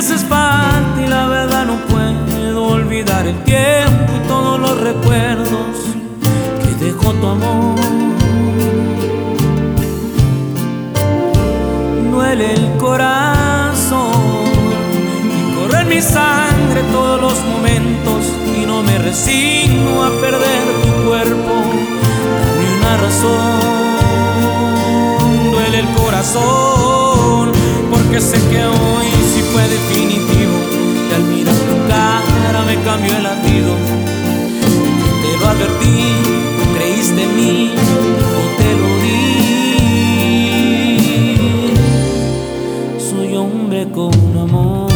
haces falta y la verdad no puedo olvidar el tiempo y todos los recuerdos que dejó tu amor. Duele el corazón y corre en mi sangre todos los momentos y no me resigno a perder tu cuerpo. Dame una razón. Duele el corazón porque sé que hoy sí fue definitivo y al mirar tu cara me cambió el latido. Te lo advertí, no creíste en mí y te lo di. Soy hombre con amor.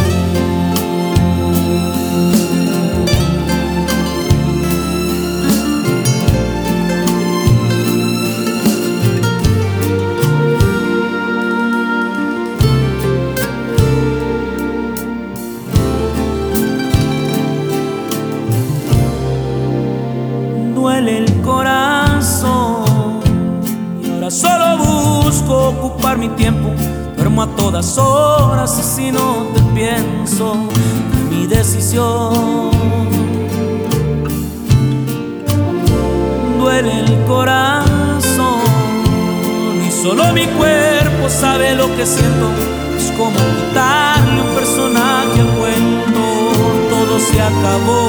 Duele el corazón y ahora solo busco ocupar mi tiempo. Duermo a todas horas y si no te pienso, es mi decisión. Duele el corazón y solo mi cuerpo sabe lo que siento. Es como quitarle un personaje al cuento. Todo se acabó.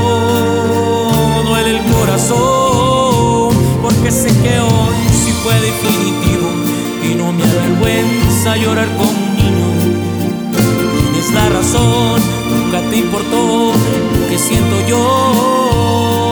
Duele el corazón porque sé que hoy sí fue definitivo y no me avergüenza llorar como un niño. Tienes la razón, nunca te importó lo que siento yo.